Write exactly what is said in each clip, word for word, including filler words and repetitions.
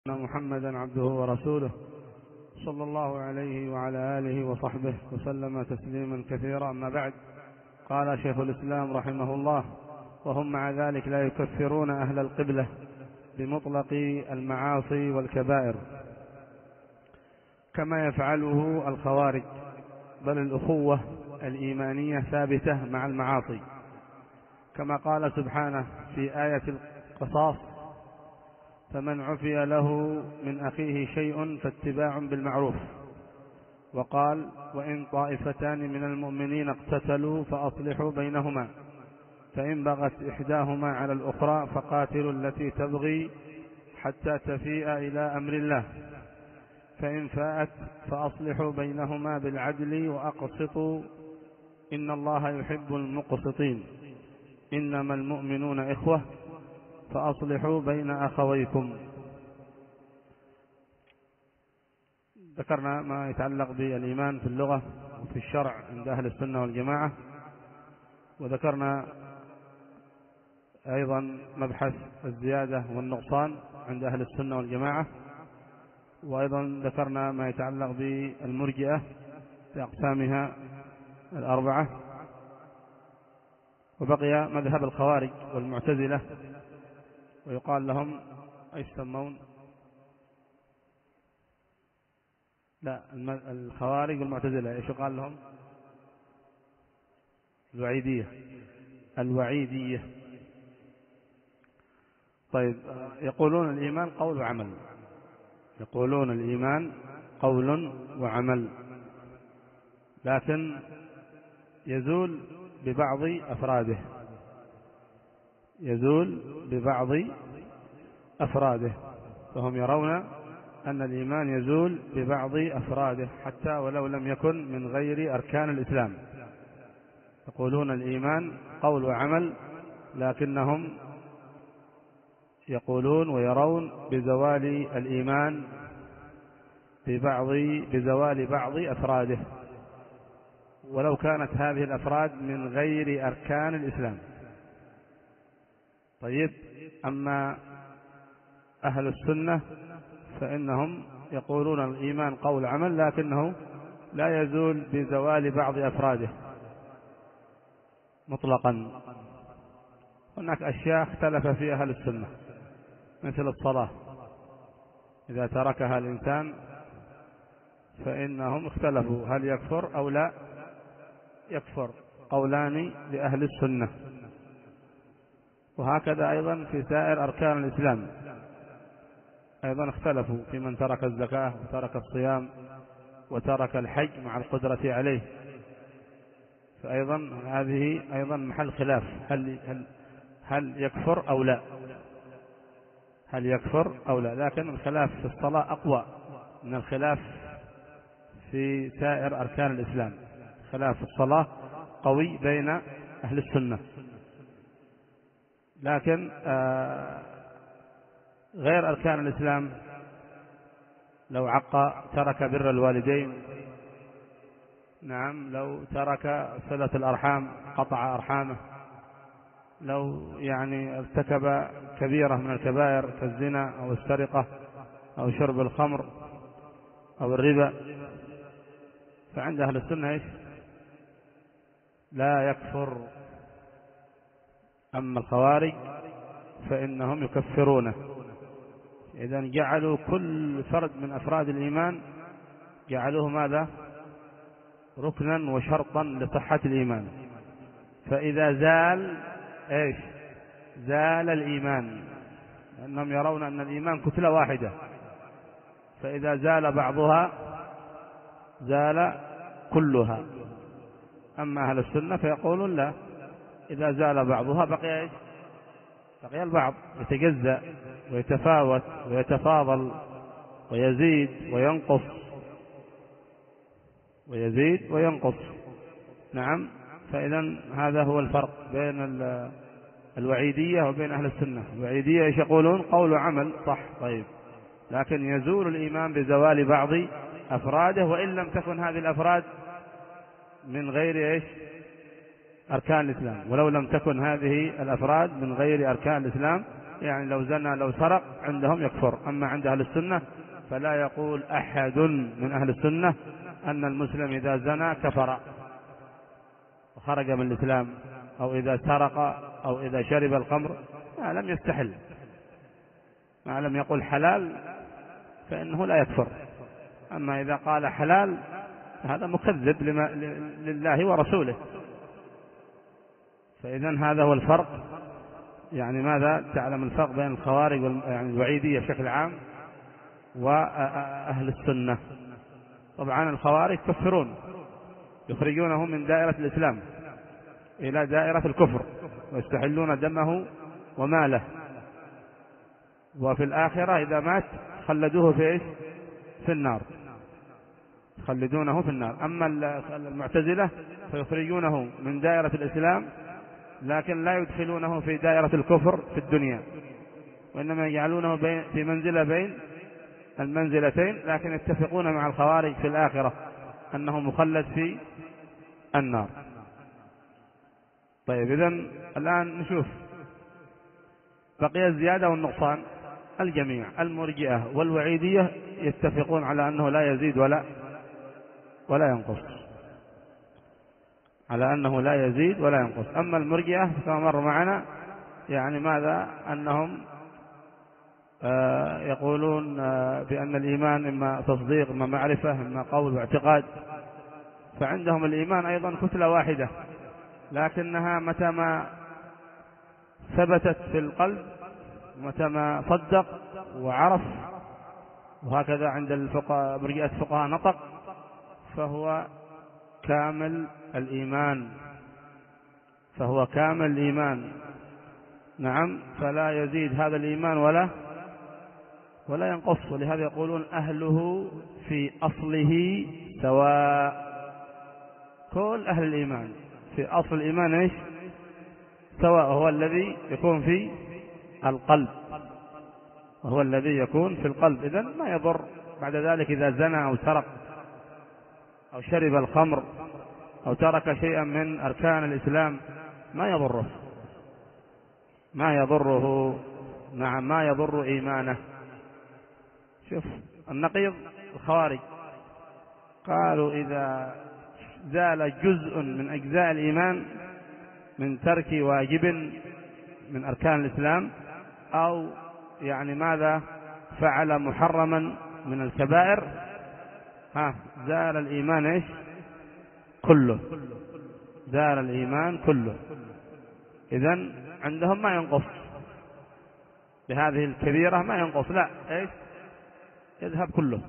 أن محمدا عبده ورسوله صلى الله عليه وعلى آله وصحبه وسلم تسليما كثيرا. أما بعد، قال شيخ الإسلام رحمه الله: وهم مع ذلك لا يكفرون أهل القبلة بمطلق المعاصي والكبائر كما يفعله الخوارج، بل الأخوة الإيمانية ثابتة مع المعاصي، كما قال سبحانه في آية القصاص: فمن عفي له من أخيه شيء فاتباع بالمعروف. وقال: وإن طائفتان من المؤمنين اقتتلوا فأصلحوا بينهما، فإن بغت إحداهما على الأخرى فقاتلوا التي تبغي حتى تفيء إلى أمر الله، فإن فاءت فأصلحوا بينهما بالعدل وأقسطوا إن الله يحب المقسطين، إنما المؤمنون إخوة فأصلحوا بين أخويكم. ذكرنا ما يتعلق بالإيمان في اللغة وفي الشرع عند أهل السنة والجماعة، وذكرنا أيضا مبحث الزيادة والنقصان عند أهل السنة والجماعة، وأيضا ذكرنا ما يتعلق بالمرجئة بأقسامها الأربعة، وبقي مذهب الخوارج والمعتزلة، ويقال لهم ايش يسمون؟ لا، الخوارج والمعتزلة ايش يقال لهم؟ الوعيدية. الوعيدية. طيب، يقولون الإيمان قول وعمل. يقولون الإيمان قول وعمل، لكن يزول ببعض أفراده. يزول ببعض أفراده فهم يرون أن الإيمان يزول ببعض أفراده حتى ولو لم يكن من غير أركان الإسلام. يقولون الإيمان قول وعمل، لكنهم يقولون ويرون بزوال الإيمان ببعض بزوال بعض أفراده، ولو كانت هذه الأفراد من غير أركان الإسلام. طيب، أما أهل السنة فإنهم يقولون الإيمان قول عمل، لكنه لا يزول بزوال بعض أفراده مطلقا. هناك أشياء اختلف فيها أهل السنة، مثل الصلاة، إذا تركها الإنسان فإنهم اختلفوا هل يكفر أو لا يكفر، قولان لأهل السنة. وهكذا أيضا في سائر أركان الإسلام أيضا اختلفوا في من ترك الزكاة وترك الصيام وترك الحج مع القدرة عليه، فأيضا هذه أيضا محل خلاف، هل, هل, هل يكفر أو لا، هل يكفر أو لا. لكن الخلاف في الصلاة أقوى من الخلاف في سائر أركان الإسلام. خلاف الصلاة قوي بين أهل السنة، لكن آه غير أركان الإسلام، لو عق ترك بر الوالدين، نعم، لو ترك صلة الأرحام قطع أرحامه، لو يعني ارتكب كبيرة من الكبائر كالزنا أو السرقة أو شرب الخمر أو الربا، فعند أهل السنة إيش؟ لا يكفر. أما الخوارج فإنهم يكفرونه. إذا جعلوا كل فرد من أفراد الإيمان جعلوه ماذا؟ ركنا وشرطا لصحة الإيمان. فإذا زال إيش؟ زال الإيمان، لأنهم يرون أن الإيمان كتلة واحدة، فإذا زال بعضها زال كلها. أما أهل السنة فيقولون لا، إذا زال بعضها بقي إيش؟ بقي البعض، يتجزأ ويتفاوت ويتفاضل ويزيد وينقص ويزيد وينقص. نعم، فإذا هذا هو الفرق بين الوعيدية وبين أهل السنة. الوعيدية ايش يقولون؟ قول وعمل، صح، طيب، لكن يزول الإيمان بزوال بعض أفراده، وإن لم تكن هذه الأفراد من غير ايش؟ أركان الإسلام. ولو لم تكن هذه الأفراد من غير أركان الإسلام يعني لو زنى لو سرق عندهم يكفر. أما عند أهل السنة فلا يقول أحد من أهل السنة أن المسلم إذا زنى كفر وخرج من الإسلام، أو إذا سرق أو إذا شرب الخمر ما لم يستحل، ما لم يقل حلال فإنه لا يكفر. أما إذا قال حلال هذا مكذب لما لله ورسوله. فإذا هذا هو الفرق. يعني ماذا تعلم الفرق بين الخوارج يعني الوعيدية بشكل عام وأهل السنة؟ طبعا الخوارج كفرون، يخرجونه من دائرة الإسلام إلى دائرة الكفر ويستحلون دمه وماله، وفي الآخرة إذا مات خلدوه في إيش؟ في النار، خلدونه في النار. أما المعتزلة فيخرجونه من دائرة الإسلام لكن لا يدخلونه في دائرة الكفر في الدنيا، وإنما يجعلونه في منزلة بين المنزلتين، لكن يتفقون مع الخوارج في الآخرة أنه مخلد في النار. طيب إذن الآن نشوف بقي الزيادة والنقصان. الجميع المرجئة والوعيدية يتفقون على أنه لا يزيد ولا ولا ينقص، على أنه لا يزيد ولا ينقص. أما المرجئة كما مر معنا يعني ماذا؟ أنهم آه يقولون آه بأن الإيمان إما تصديق إما معرفة إما قول واعتقاد، فعندهم الإيمان أيضا كتلة واحدة، لكنها متى ما ثبتت في القلب متى ما صدق وعرف، وهكذا عند الفقهاء مرجئة الفقهاء نطق، فهو كامل الإيمان، فهو كامل الإيمان. نعم، فلا يزيد هذا الإيمان ولا ولا ينقص. ولهذا يقولون أهله في أصله سواء. كل أهل الإيمان في أصل الإيمان إيش؟ سواء، هو الذي يكون في القلب، وهو الذي يكون في القلب. إذن ما يضر بعد ذلك إذا زنى أو سرق أو شرب الخمر أو ترك شيئا من أركان الإسلام، ما يضره ما يضره نعم ما يضر إيمانه. شوف النقيض الخوارج قالوا إذا زال جزء من أجزاء الإيمان من ترك واجب من أركان الإسلام، أو يعني ماذا فعل محرما من الكبائر، ها زال الإيمان إيش؟ كله، زال الإيمان كله. إذن عندهم ما ينقص بهذه الكبيرة، ما ينقص، لا إيش؟ يذهب كله.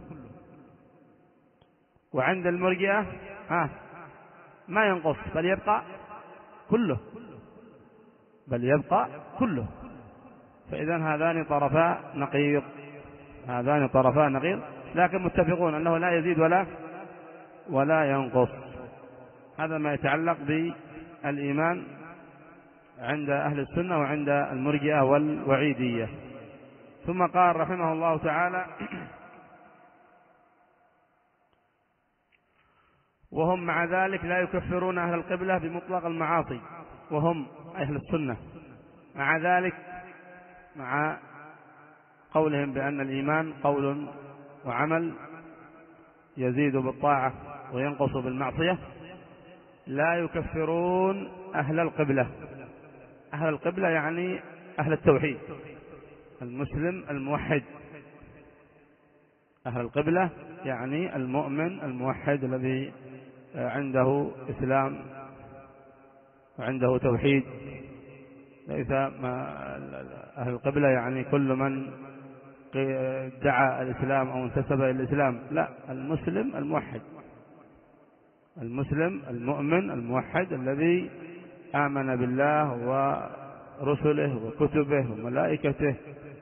وعند المرجئة ها ما ينقص بل يبقى كله، بل يبقى كله. فإذن هذان طرفا نقيض، هذان طرفا نقيض، لكن متفقون أنه لا يزيد ولا ولا ينقص. هذا ما يتعلق بالإيمان عند أهل السنة وعند المرجئة والوعيدية. ثم قال رحمه الله تعالى: وهم مع ذلك لا يكفرون أهل القبلة بمطلق المعاصي، وهم أهل السنة مع ذلك، مع قولهم بأن الإيمان قول وعمل يزيد بالطاعة وينقص بالمعصية، لا يكفرون أهل القبلة. أهل القبلة يعني أهل التوحيد، المسلم الموحد. أهل القبلة يعني المؤمن الموحد الذي عنده إسلام وعنده توحيد. ليس ما أهل القبلة يعني كل من ادعى الإسلام أو انتسب إلى الإسلام، لا، المسلم الموحد، المسلم المؤمن الموحد الذي آمن بالله ورسله وكتبه وملائكته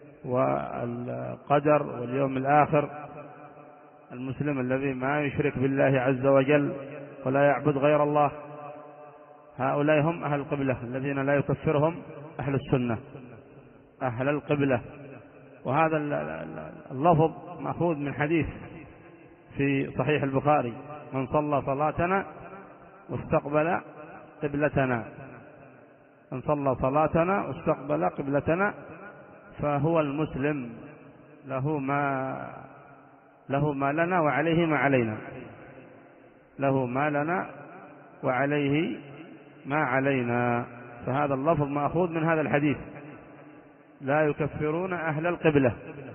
والقدر واليوم الآخر، المسلم الذي ما يشرك بالله عز وجل ولا يعبد غير الله. هؤلاء هم أهل القبلة الذين لا يكفرهم أهل السنة، أهل القبلة. وهذا اللفظ مأخوذ من حديث في صحيح البخاري: من صلى صلاتنا واستقبل قبلتنا، من صلى صلاتنا واستقبل قبلتنا فهو المسلم له ما له ما لنا وعليه ما علينا، له ما لنا وعليه ما علينا. فهذا اللفظ مأخوذ من هذا الحديث: لا يكفرون أهل القبلة.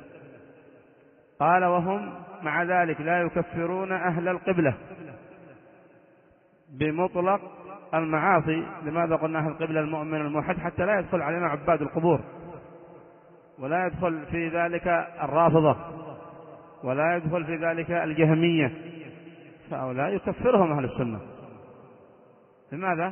قال: وهم مع ذلك لا يكفرون أهل القبلة بمطلق المعاصي. لماذا قلنا أهل القبلة؟ المؤمن الموحد، حتى لا يدخل علينا عباد القبور، ولا يدخل في ذلك الرافضة، ولا يدخل في ذلك الجهمية، فهؤلاء يكفرهم أهل السنة. لماذا؟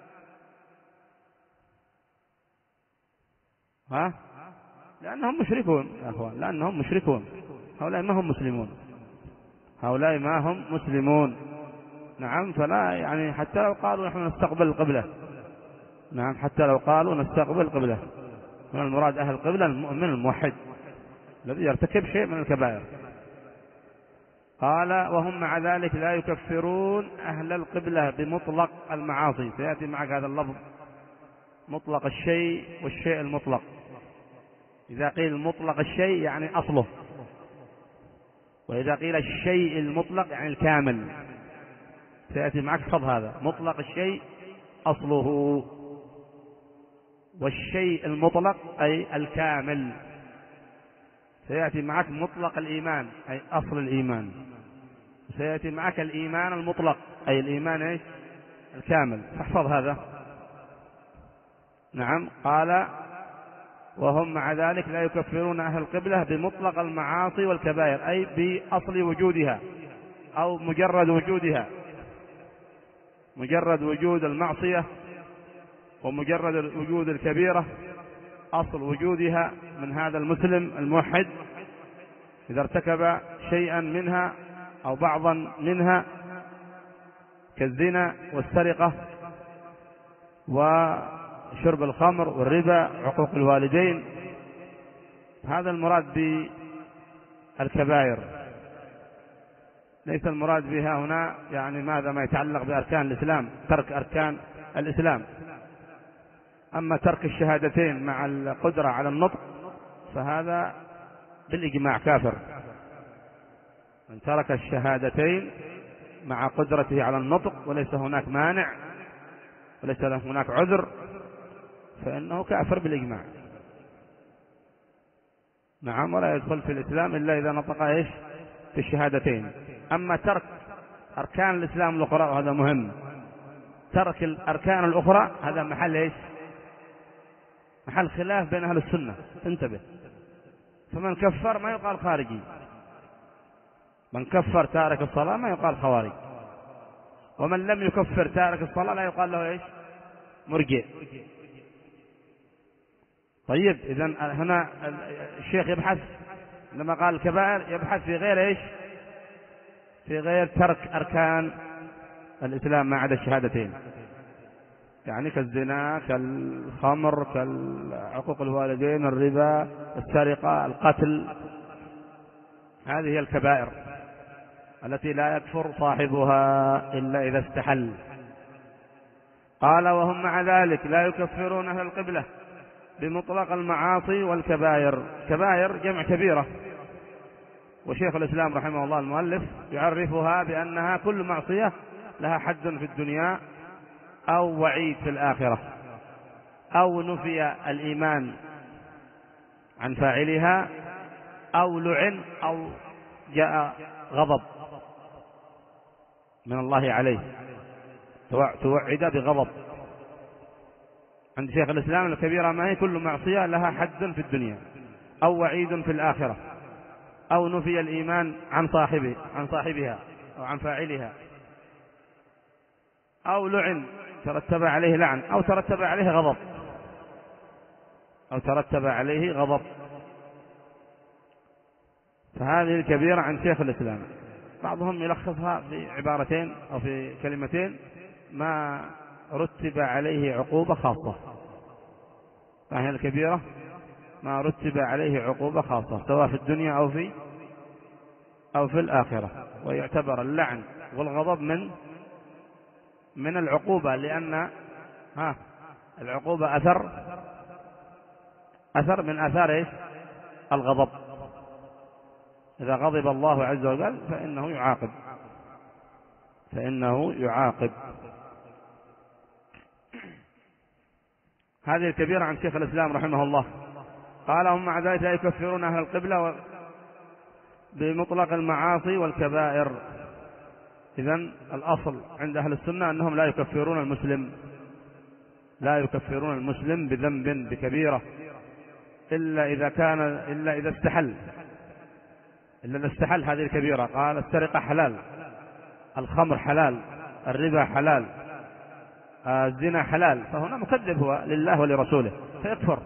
ها؟ لأنهم مشركون يا أخوان، لأنهم مشركون. هؤلاء ما هم مسلمون، هؤلاء ما هم مسلمون. نعم. فلا يعني حتى لو قالوا نحن نستقبل القبلة، نعم، حتى لو قالوا نستقبل القبلة، من المراد أهل القبلة المؤمن الموحد الذي يرتكب شيء من الكبائر. قال: وهم مع ذلك لا يكفرون أهل القبلة بمطلق المعاصي. سيأتي معك هذا اللفظ: مطلق الشيء والشيء المطلق. إذا قيل مطلق الشيء يعني أصله، وإذا قيل الشيء المطلق يعني الكامل. سيأتي معك حفظ هذا: مطلق الشيء أصله، والشيء المطلق أي الكامل. سيأتي معك مطلق الإيمان أي أصل الإيمان، سيأتي معك الإيمان المطلق أي الإيمان إيش؟ الكامل. فاحفظ هذا. نعم. قال: وهم مع ذلك لا يكفرون أهل القبلة بمطلق المعاصي والكبائر، أي بأصل وجودها أو مجرد وجودها، مجرد وجود المعصية ومجرد وجود الكبيرة، أصل وجودها من هذا المسلم الموحد. إذا ارتكب شيئا منها أو بعضا منها كالزنا والسرقة وشرب الخمر والربا، عقوق الوالدين، هذا المراد بالكبائر. ليس المراد بها هنا يعني ماذا ما يتعلق بأركان الإسلام، ترك أركان الإسلام. أما ترك الشهادتين مع القدرة على النطق فهذا بالإجماع كافر. من ترك الشهادتين مع قدرته على النطق وليس هناك مانع وليس هناك عذر فإنه كافر بالإجماع. نعم. ولا يدخل في الإسلام إلا إذا نطق إيش؟ في الشهادتين. أما ترك أركان الإسلام الأخرى وهذا مهم، ترك الأركان الأخرى هذا محل إيش؟ محل خلاف بين أهل السنة. انتبه. فمن كفر ما يقال خارجي، من كفر تارك الصلاة ما يقال خوارج، ومن لم يكفر تارك الصلاة لا يقال له إيش؟ مرجئ. طيب إذن هنا الشيخ يبحث لما قال الكبائر يبحث في غير إيش؟ في غير ترك أركان الإسلام ما عدا الشهادتين، يعني كالزنا كالخمر كالعقوق الوالدين الربا السرقة القتل. هذه هي الكبائر التي لا يكفر صاحبها إلا إذا استحل. قال: وهم مع ذلك لا يكفرون أهل القبلة بمطلق المعاصي والكبائر. كبائر جمع كبيرة، وشيخ الإسلام رحمه الله المؤلف يعرفها بأنها كل معصية لها حد في الدنيا أو وعيد في الآخرة، أو نفي الإيمان عن فاعلها، أو لعن، أو جاء غضب من الله عليه، توعد بغضب. عند شيخ الإسلام الكبيرة ما هي كل معصية لها حد في الدنيا أو وعيد في الآخرة، أو نفي الإيمان عن صاحبه عن صاحبها أو عن فاعلها، أو لعن ترتب عليه لعن، أو ترتب عليه غضب أو ترتب عليه غضب. فهذه الكبيرة عن شيخ الإسلام. بعضهم يلخصها في عبارتين أو في كلمتين: ما رتب عليه عقوبة خاصة. فهي الكبيرة ما رتب عليه عقوبة خاصة سواء في الدنيا أو في أو في الآخرة. ويعتبر اللعن والغضب من من العقوبة، لأن ها العقوبة أثر أثر من آثار إيش؟ الغضب. إذا غضب الله عز وجل فإنه يعاقب فإنه يعاقب هذه الكبيرة عن شيخ الإسلام رحمه الله. قال هم مع ذلك لا يكفرون أهل القبلة بمطلق المعاصي والكبائر. إذن الأصل عند أهل السنة أنهم لا يكفرون المسلم لا يكفرون المسلم بذنب بكبيرة إلا إذا كان إلا إذا استحل إلا إذا استحل هذه الكبيرة. قال السرقة حلال، الخمر حلال، الربا حلال، الزنا حلال، فهنا مكذب هو لله ولرسوله فيكفر.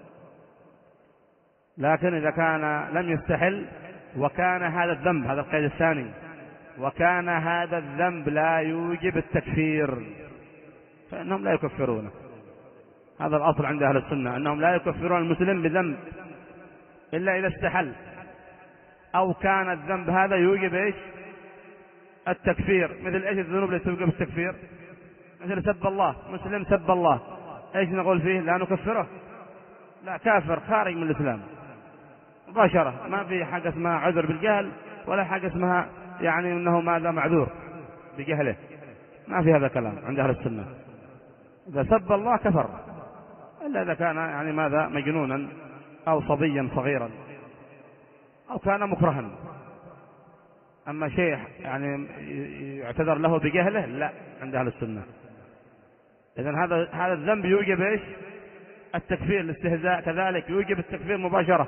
لكن إذا كان لم يستحل وكان هذا الذنب، هذا القيد الثاني، وكان هذا الذنب لا يوجب التكفير فإنهم لا يكفرونه. هذا الأصل عند أهل السنة أنهم لا يكفرون المسلم بذنب إلا إذا استحل أو كان الذنب هذا يوجب إيش؟ التكفير. مثل إيش الذنوب التي توجب التكفير؟ مثل سب الله، مسلم سب الله، إيش نقول فيه؟ لا نكفره، لا، كافر خارج من الإسلام مباشرة، ما في حاجة اسمها عذر بالجهل ولا حاجة اسمها يعني أنه ماذا معذور بجهله، ما في هذا كلام عند أهل السنة. إذا سب الله كفر إلا إذا كان يعني ماذا مجنونا أو صبيا صغيرا أو كان مكرها. أما شيء يعني يعتذر له بجهله لا عند أهل السنة. إذن هذا هذا الذنب يوجب إيش؟ التكفير. الاستهزاء كذلك يوجب التكفير مباشرة،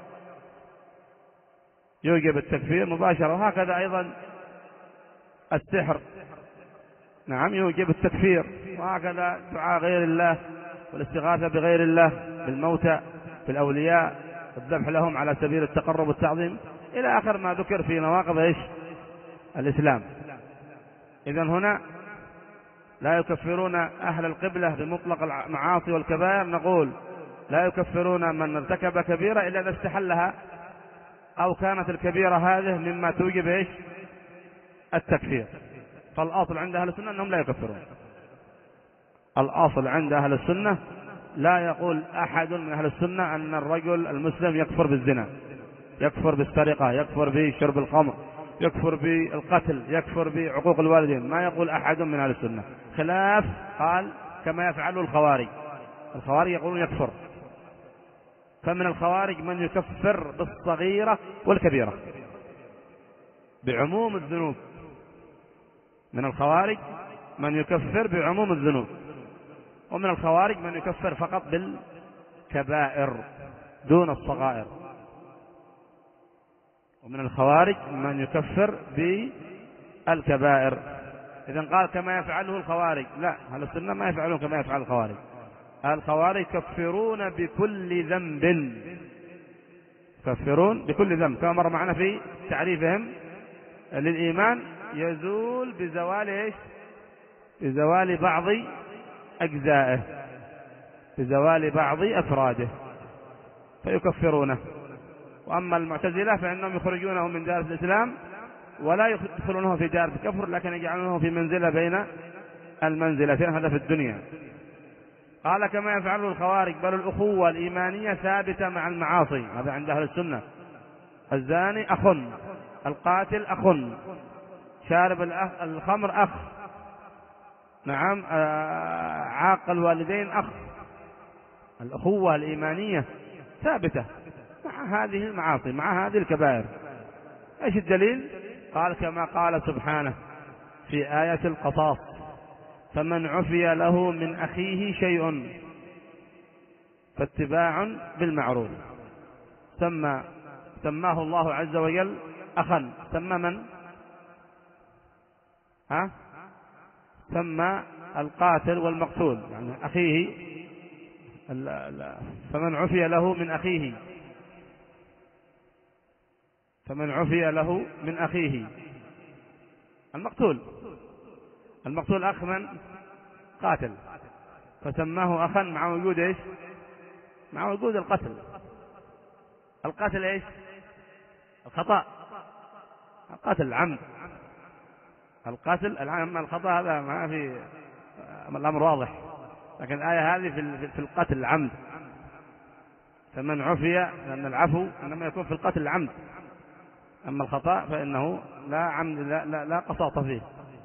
يوجب التكفير مباشرة. وهكذا أيضا السحر نعم يوجب التكفير. وهكذا دعاء غير الله والاستغاثة بغير الله بالموتى بالأولياء والذبح لهم على سبيل التقرب والتعظيم إلى آخر ما ذكر في نواقض إيش؟ الإسلام. إذن هنا لا يكفرون أهل القبلة بمطلق المعاصي والكبائر. نقول لا يكفرون من ارتكب كبيرة إلا إذا استحلها أو كانت الكبيرة هذه مما توجب إيش؟ التكفير. فالأصل عند أهل السنة أنهم لا يكفرون. الأصل عند أهل السنة لا يقول أحد من أهل السنة أن الرجل المسلم يكفر بالزنا، يكفر بالسرقة، يكفر بشرب الخمر، يكفر بالقتل، يكفر بعقوق الوالدين. ما يقول أحد من أهل السنة، خلاف قال كما يفعل الخوارج. الخوارج يقولون يكفر. فمن الخوارج من يكفر بالصغيرة والكبيرة بعموم الذنوب. من الخوارج من يكفر بعموم الذنوب، ومن الخوارج من يكفر فقط بالكبائر دون الصغائر. ومن الخوارج من يكفر بالكبائر. إذن قال كما يفعله الخوارج، لا، أهل السنة ما يفعلون كما يفعل الخوارج. الخوارج يكفرون بكل ذنب، يكفرون بكل ذنب كما مر معنا في تعريفهم للإيمان، يزول بزوال إيش؟ بزوال بعض أجزائه، بزوال بعض أفراده فيكفرونه. وأما المعتزلة فإنهم يخرجونه من دائرة الإسلام ولا يدخلونه في دائرة الكفر، لكن يجعلونه في منزلة بين المنزلتين، هذا في الدنيا. قال كما يفعله الخوارج، بل الأخوة الإيمانية ثابتة مع المعاصي. هذا عند أهل السنة. الزاني أخ، القاتل أخ، شارب الخمر أخ، نعم، عاق الوالدين أخ. الأخوة الإيمانية ثابتة مع هذه المعاصي، مع هذه الكبائر. ايش الدليل؟ قال كما قال سبحانه في آية القصاص: فمن عفي له من أخيه شيء فاتباع بالمعروف. سمى سماه الله عز وجل أخا. سمى من؟ ها؟ سمى القاتل والمقتول يعني أخيه. لا لا. فمن عفي له من أخيه، فمن عفي له من أخيه المقتول. المقتول أخ من؟ قاتل، فسماه أخا مع وجود إيش؟ مع وجود القتل. القتل إيش؟ الخطأ. القتل العمد. القتل العمد. الخطأ هذا ما في، الأمر واضح. لكن الآية هذه في في القتل العمد. فمن عفي، لأن العفو إنما يكون في القتل العمد، أما الخطأ فإنه لا عمد لا, لا, لا قساط فيه.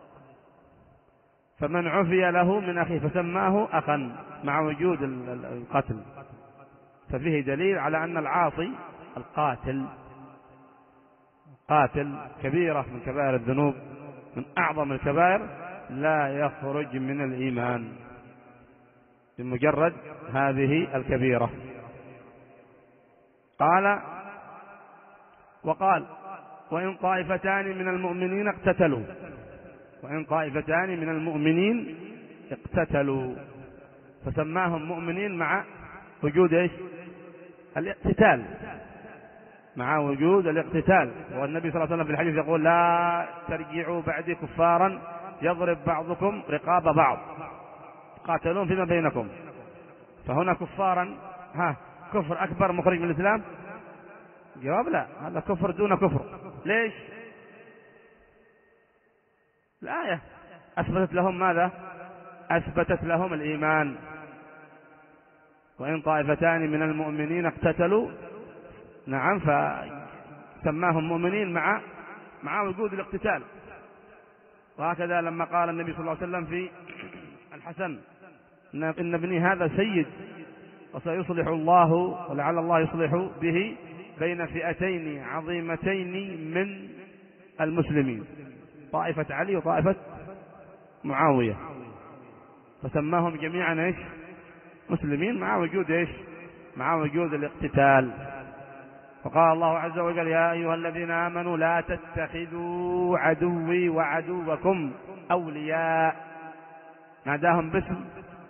فمن عفي له من أخيه فسماه أخا مع وجود القتل، ففيه دليل على أن العاصي القاتل قاتل كبيرة من كبائر الذنوب، من أعظم الكبائر، لا يخرج من الإيمان بمجرد هذه الكبيرة. قال وقال وإن طائفتان من المؤمنين اقتتلوا وإن طائفتان من المؤمنين اقتتلوا فسماهم مؤمنين مع وجود ايش؟ الاقتتال، مع وجود الاقتتال. والنبي صلى الله عليه وسلم في الحديث يقول لا ترجعوا بعدي كفارا يضرب بعضكم رقاب بعض، قاتلون فيما بينكم. فهنا كفارا، ها كفر أكبر مخرج من الإسلام؟ جواب لا، هذا كفر دون كفر. ليش؟ الآية أثبتت لهم ماذا؟ أثبتت لهم الإيمان. وإن طائفتان من المؤمنين اقتتلوا، نعم، فسماهم مؤمنين مع مع وجود الاقتتال. وهكذا لما قال النبي صلى الله عليه وسلم في الحسن إن ابني هذا سيد وسيصلح الله ولعل الله يصلح به بين فئتين عظيمتين من المسلمين، طائفة علي وطائفة معاوية، فسماهم جميعا ايش؟ مسلمين مع وجود ايش؟ مع وجود الاقتتال. وقال الله عز وجل يا أيها الذين آمنوا لا تتخذوا عدوي وعدوكم أولياء، ناداهم باسم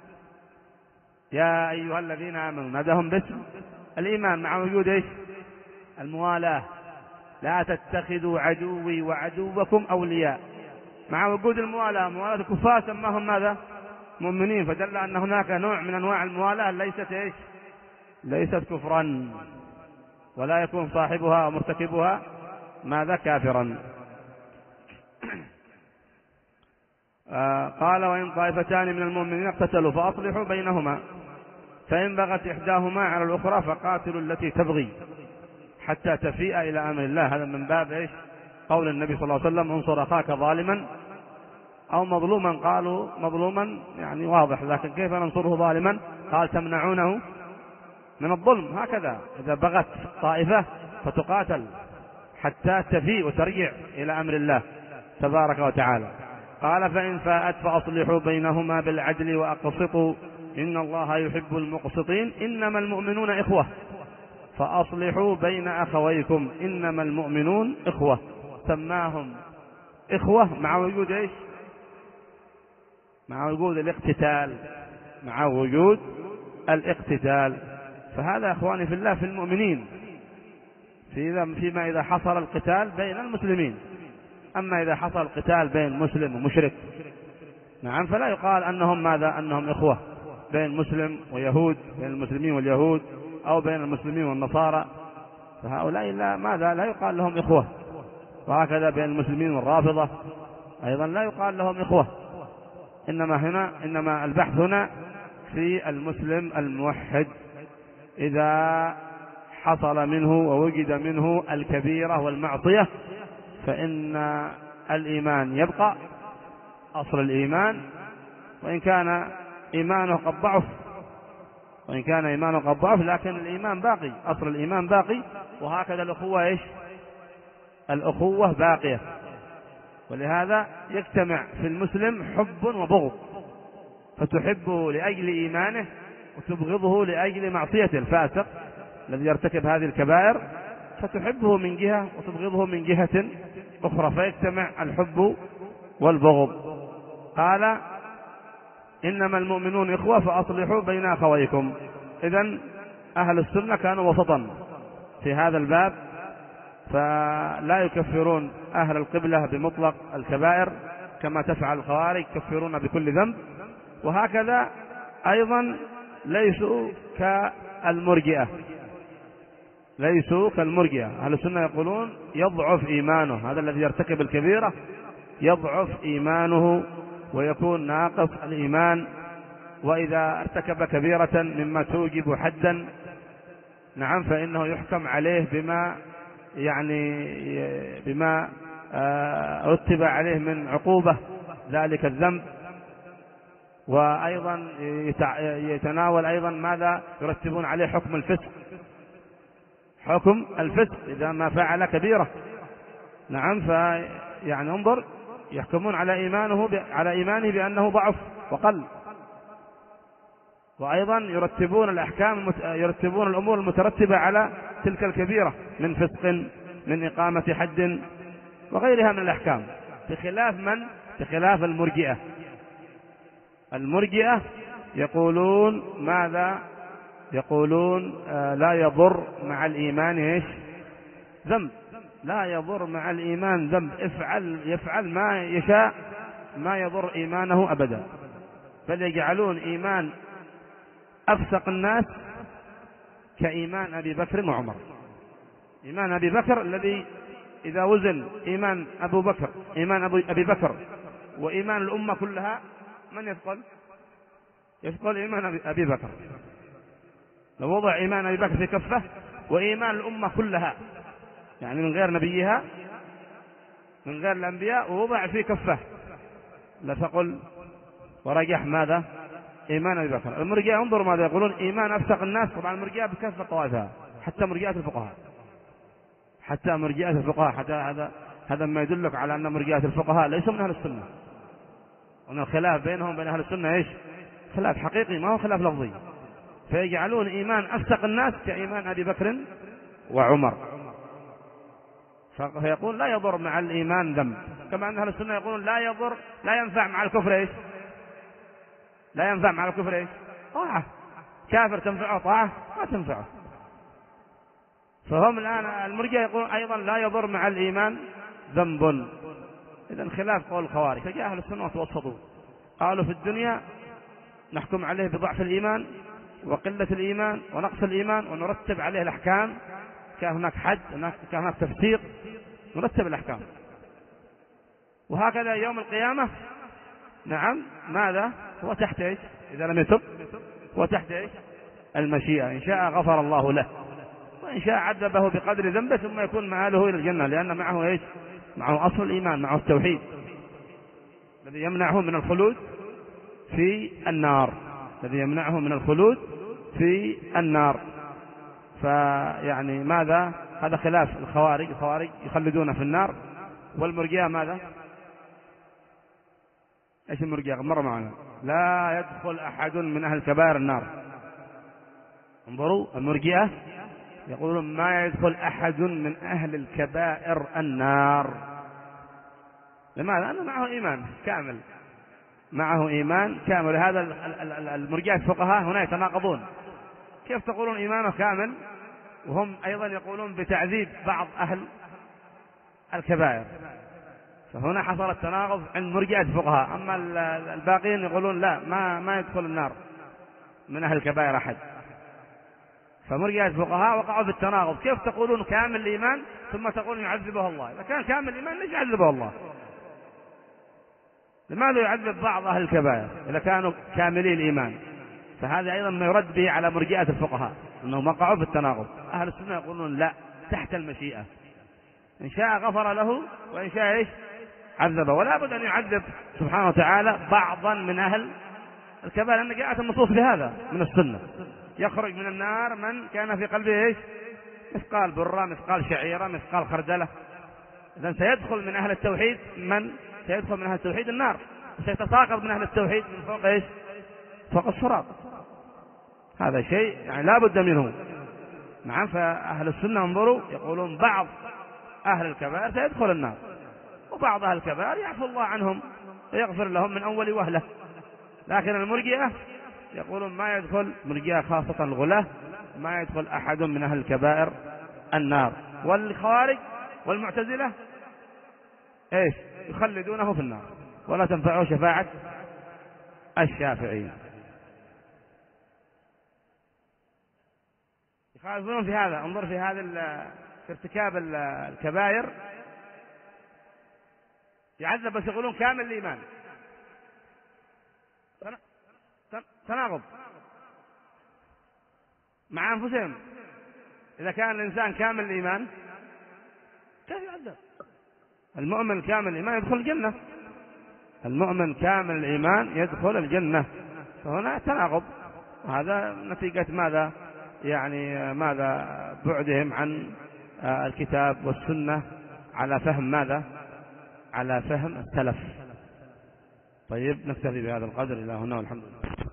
يا أيها الذين آمنوا، ناداهم باسم الإيمان مع وجود ايش؟ الموالاة. لا تتخذوا عدوي وعدوكم أولياء، مع وجود الموالاة، موالاة الكفار سماهم ماذا؟ مؤمنين، فدل أن هناك نوع من أنواع الموالاة ليست ايش؟ ليست كفرا، ولا يكون صاحبها ومرتكبها ماذا؟ كافرا. آه قال وإن طائفتان من المؤمنين اقتتلوا فأصلحوا بينهما فإن بغت إحداهما على الأخرى فقاتلوا التي تبغي حتى تفيء إلى أمر الله. هذا من باب إيش؟ قول النبي صلى الله عليه وسلم انصر أخاك ظالما أو مظلوما. قالوا مظلوما يعني واضح، لكن كيف ننصره ظالما؟ قال تمنعونه من الظلم. هكذا إذا بغت طائفة فتقاتل حتى تفيء وترجع إلى أمر الله تبارك وتعالى. قال فإن فاءت فأصلحوا بينهما بالعدل وأقسطوا إن الله يحب المقسطين إنما المؤمنون إخوة فأصلحوا بين أخويكم إنما المؤمنون إخوة. سماهم إخوة مع وجود إيش؟ مع وجود الاقتتال، مع وجود الاقتتال. فهذا أخواني في الله في المؤمنين فيما إذا حصل القتال بين المسلمين. أما إذا حصل القتال بين مسلم ومشرك، نعم، فلا يقال أنهم ماذا؟ أنهم إخوة بين مسلم ويهود، بين المسلمين واليهود، أو بين المسلمين والنصارى، فهؤلاء لا ماذا؟ لا يقال لهم إخوة. وهكذا بين المسلمين والرافضة أيضا لا يقال لهم إخوة. إنما هنا إنما البحث هنا في المسلم الموحد إذا حصل منه ووجد منه الكبيرة والمعصية فإن الإيمان يبقى أصل الإيمان، وإن كان إيمانه قد ضعف وإن كان إيمانه قد ضعف لكن الإيمان باقي، أصل الإيمان باقي. وهكذا الأخوة إيش؟ الأخوة باقية. ولهذا يجتمع في المسلم حب وبغض، فتحبه لأجل إيمانه وتبغضه لأجل معصيته. الفاسق الذي يرتكب هذه الكبائر فتحبه من جهة وتبغضه من جهة أخرى، فيجتمع الحب والبغض. قال إنما المؤمنون إخوة فأصلحوا بين أخويكم. إذن أهل السنة كانوا وسطا في هذا الباب، فلا يكفرون أهل القبلة بمطلق الكبائر كما تفعل الخوارج، يكفرون بكل ذنب. وهكذا أيضا ليسوا كالمرجئة ليسوا كالمرجئة أهل السنة يقولون يضعف إيمانه، هذا الذي يرتكب الكبيرة يضعف إيمانه ويكون ناقص الإيمان. وإذا ارتكب كبيرة مما توجب حدا نعم فإنه يحكم عليه بما يعني بما رتب عليه من عقوبة ذلك الذنب، وأيضا يتناول أيضا ماذا يرتبون عليه حكم الفسق، حكم الفسق إذا ما فعل كبيرة. نعم فيعني انظر يحكمون على إيمانه على إيمانه بأنه ضعف وقل، وأيضا يرتبون الأحكام يرتبون الأمور المترتبة على تلك الكبيرة من فسق من إقامة حد وغيرها من الأحكام، بخلاف من بخلاف المرجئة. المرجئة يقولون ماذا؟ يقولون آه لا يضر مع الإيمان إيش؟ ذنب، لا يضر مع الإيمان ذنب، افعل يفعل ما يشاء ما يضر إيمانه أبدا، بل يجعلون إيمان أفسق الناس كإيمان أبي بكر وعمر. إيمان أبي بكر الذي إذا وزن إيمان أبو بكر إيمان أبي بكر وإيمان الأمة كلها من يثقل؟ يثقل إيمان أبي بكر. لو وضع إيمان أبي بكر في كفة وإيمان الأمة كلها يعني من غير نبيها من غير الأنبياء ووضع في كفة لثقل ورجح ماذا؟ إيمان أبي بكر. المرجئة انظروا ماذا يقولون: إيمان أفسق الناس. طبعا المرجئة بكافة طوائفها، حتى مرجئة الفقهاء حتى مرجئة الفقهاء حتى هذا هذا ما يدلك على أن مرجئة الفقهاء ليسوا من أهل السنة، وأن الخلاف بينهم بين أهل السنة إيش؟ خلاف حقيقي ما هو خلاف لفظي. فيجعلون إيمان أفسق الناس كإيمان أبي بكر وعمر، فيقول لا يضر مع الإيمان ذنب، كما أن أهل السنة يقولون لا يضر لا ينفع مع الكفر إيش؟ لا ينفع مع الكفر إيش؟ طاعة. كافر تنفعه طاعة؟ ما تنفعه. فهم الآن المرجئة يقولون أيضا لا يضر مع الإيمان ذنب. إذن خلاف قول الخوارج. فجاء أهل السنة وتوسطوا، قالوا في الدنيا نحكم عليه بضعف الإيمان وقلة الإيمان ونقص الإيمان ونرتب عليه الأحكام، كان هناك حد كان هناك تفسيق نرتب الأحكام. وهكذا يوم القيامة نعم ماذا هو تحت إيش؟ إذا لم يتب هو تحت إيش؟ المشيئة، إن شاء غفر الله له وإن شاء عذبه بقدر ذنبه ثم يكون مآله إلى الجنة، لأن معه إيش؟ معه أصل الإيمان، معه التوحيد الذي يمنعه من الخلود في النار الذي يمنعه من الخلود في النار. فيعني ماذا؟ هذا خلاف الخوارج. الخوارج يخلدون في النار، والمرجئة ماذا؟ ايش المرجئة؟ مرة معنا: لا يدخل أحد من أهل الكبائر النار. انظروا المرجئة يقولون ما يدخل أحد من أهل الكبائر النار. لماذا؟ لأنه معه إيمان كامل، معه إيمان كامل. هذا المرجئة الفقهاء هنا يتناقضون: كيف تقولون إيمانه كامل وهم أيضا يقولون بتعذيب بعض أهل الكبائر؟ فهنا حصل التناقض عند مرجئة الفقهاء. أما الباقين يقولون لا، ما ما يدخل النار من أهل الكبائر أحد. فمرجئة الفقهاء وقعوا في التناقض: كيف تقولون كامل الإيمان ثم تقولون يعذبه الله؟ إذا كان كامل الإيمان ليش يعذبه الله؟ لماذا يعذب بعض أهل الكبائر إذا كانوا كاملي الإيمان؟ فهذا أيضا ما يرد به على مرجئة الفقهاء أنهم وقعوا في التناقض. أهل السنة يقولون لا، تحت المشيئة، إن شاء غفر له وإن شاء إيش؟ عذبه. ولا بد أن يعذب سبحانه وتعالى بعضا من أهل الكبائر، لأن جاءت النصوص بهذا من السنة: يخرج من النار من كان في قلبه إيش؟ مثقال برة، مثقال شعيرة، مثقال خردلة. إذن سيدخل من أهل التوحيد من سيدخل من أهل التوحيد النار، وسيتساقط من أهل التوحيد من فوق إيش؟ فوق الصراط. هذا شيء يعني لا بد منه. نعم. فأهل السنة انظروا يقولون بعض أهل الكبائر سيدخل النار، وبعض أهل الكبائر يعفو الله عنهم ويغفر لهم من أول وهلة. لكن المرجئة يقولون ما يدخل، مرجئة خاصة الغلاة، ما يدخل أحد من أهل الكبائر النار. والخوارج والمعتزلة إيش؟ يخلدونه في النار ولا تنفعه شفاعة الشافعين. يخالفون في هذا. انظر في هذا في ارتكاب الكبائر يعذب، بس يقولون كامل الإيمان. تناقض مع أنفسهم. إذا كان الإنسان كامل الإيمان كيف يعذب؟ المؤمن كامل الإيمان يدخل الجنة، المؤمن كامل الإيمان يدخل الجنة، فهنا تناقض، وهذا نتيجة ماذا؟ يعني ماذا؟ بعدهم عن الكتاب والسنة على فهم ماذا؟ على فهم السلف. طيب، نكتفي بهذا القدر إلى هنا والحمد لله.